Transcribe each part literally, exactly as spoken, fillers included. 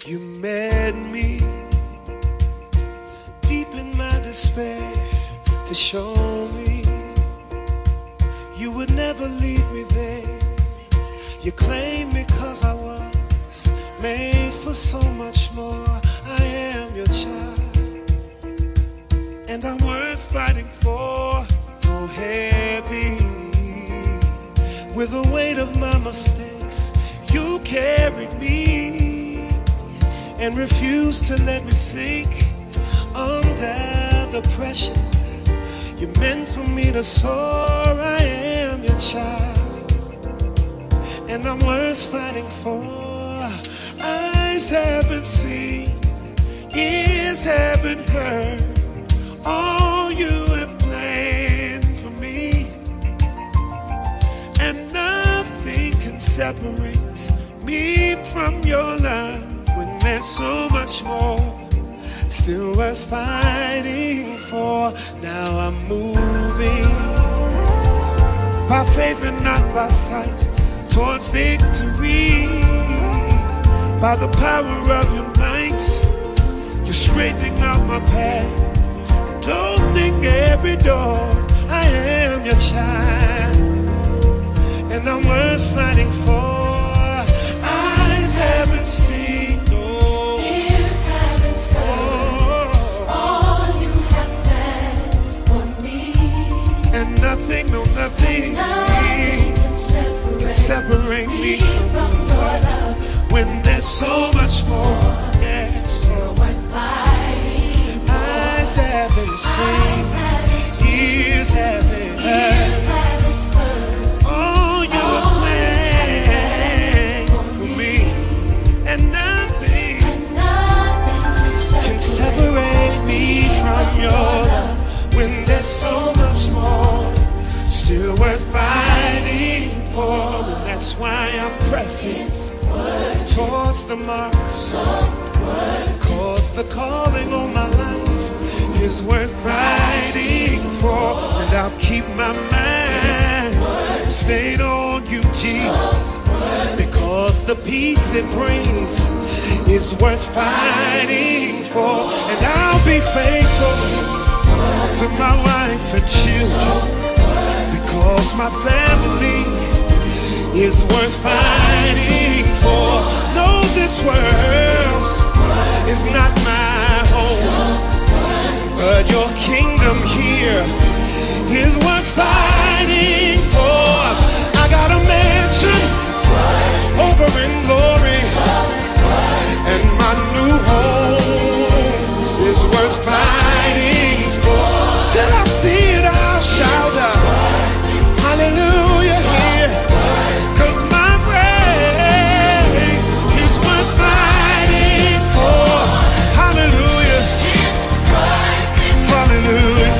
You met me deep in my despair to show me you would never leave me there. You claimed me 'cause I was made for so much more. I am your child, and I'm worth fighting for. Oh, heavy with the weight of my mistakes, you carried me and refused to let me sink under the pressure you meant for me to soar. I am your child, and I'm worth fighting for. Eyes haven't seen, ears haven't heard all you have planned for me, and nothing can separate me from your love when there's so much more still worth fighting for. Now I'm moving by faith and not by sight towards victory. By the power of your might, you're straightening out my path and opening every door. I am your child, and I'm worth fighting for. Eyes haven't seen, no, ears haven't heard all you have planned for me, and nothing, no nothing, nothing can separate, can separate me from your love when there's so much more. Yes, still worth fighting for. eyes haven't seen, Eyes haven't seen, ears haven't heard ears haven't heard all you have planned for me, and nothing and nothing can separate me from your love when there's so much more still worth fighting for. And that's why I'm pressing towards the mark, cause the calling on my life is worth fighting for. And I'll keep my mind stayed on you, Jesus, because the peace it brings is worth fighting for. And I'll be faithful to my wife and children, because my family is worth fighting for. No, this world is not my home, but your kingdom here is worth fighting for. I got a mansion over in glory, and my new home is worth fighting for. Till I see it, I'll shout out hallelujah here, 'cause my praise is worth fighting for. Hallelujah, hallelujah,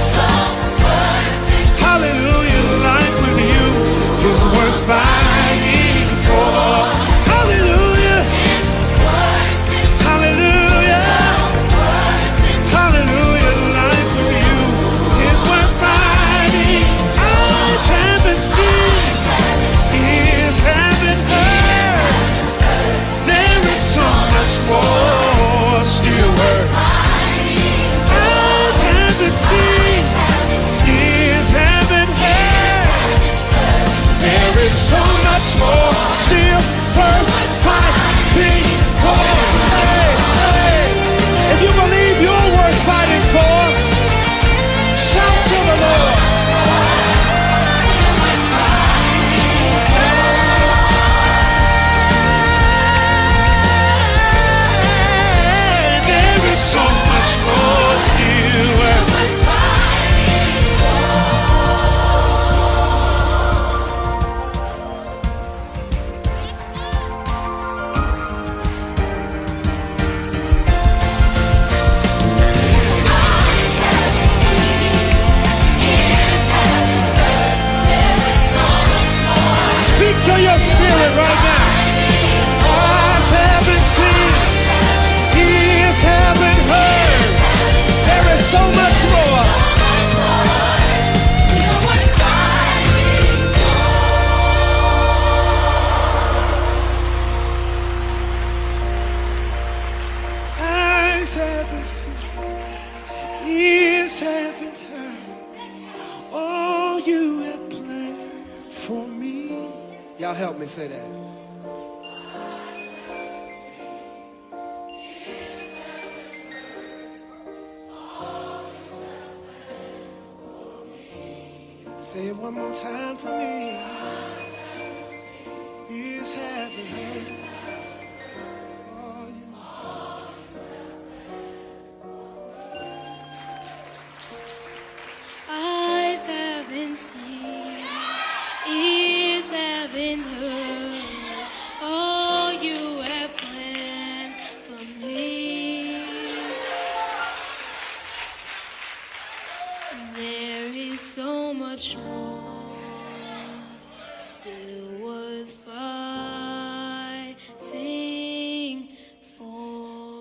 hallelujah. Life with you is worth fighting for. Hallelujah, hallelujah, hallelujah. Life with you is worth fighting. Eyes haven't seen, ears haven't heard. There is so much more still worth. Eyes haven't seen, ears haven't heard. There is so much more still worth fighting for. Hey, hey. If you believe you're worth fighting for, shout to the Lord. There is so much more still worth. Speak to your spirit right now. Eyes haven't seen, ears haven't heard. There is so much more. still worth fighting for. Y'all help me say that. Say it one more time for me. He is heaven. Eyes haven't seen, ears haven't heard all you have planned for me. There is so much more still worth fighting for.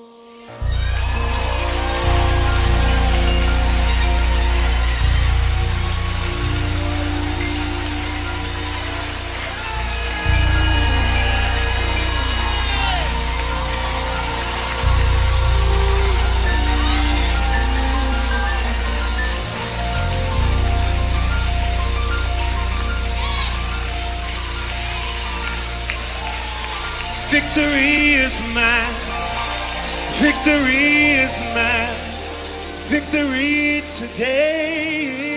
Victory is mine. Victory is mine. Victory today.